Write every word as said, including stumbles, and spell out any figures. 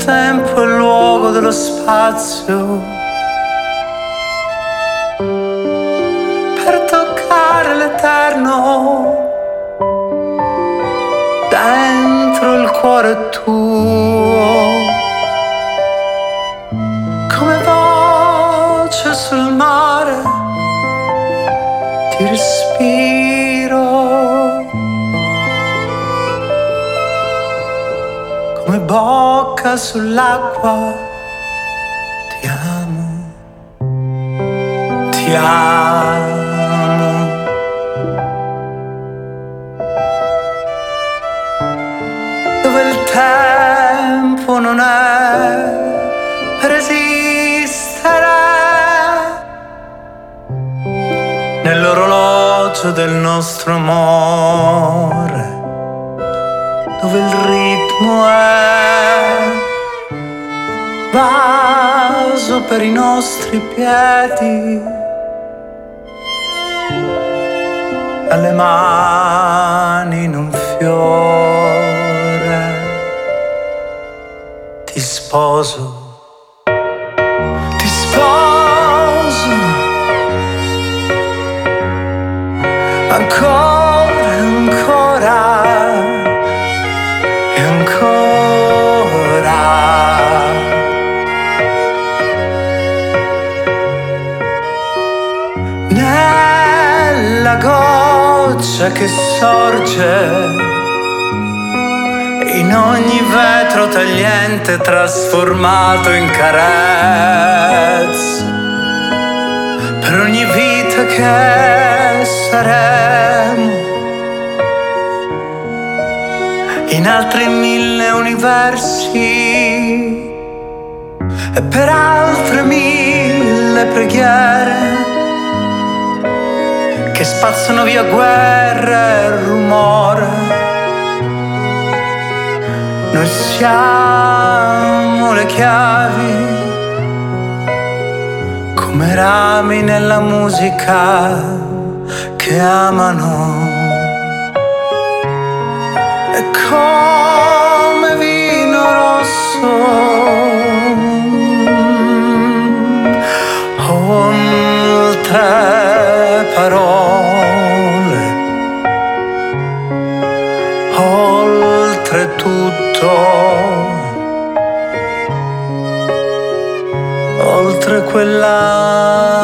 tempo e il luogo dello spazio per toccare l'eterno dentro il cuore tuo, come voce sul mare ti respiro, come bocca sull'acqua ti amo, ti amo. Dove il tempo non è per esistere, nell'orologio del nostro amore, dove il ritmo è vaso per i nostri piedi, alle mani in un fiore. Ti sposo, ti sposo, ancora e ancora e ancora. Nella goccia che sorge in ogni vetro tagliente trasformato in carezza, per ogni vita che saremo, in altri mille universi e per altre mille preghiere che spazzano via guerre e rumore. Noi siamo le chiavi, come rami nella musica che amano, e come vino rosso, oltre parole, oltre tutto, oltre quella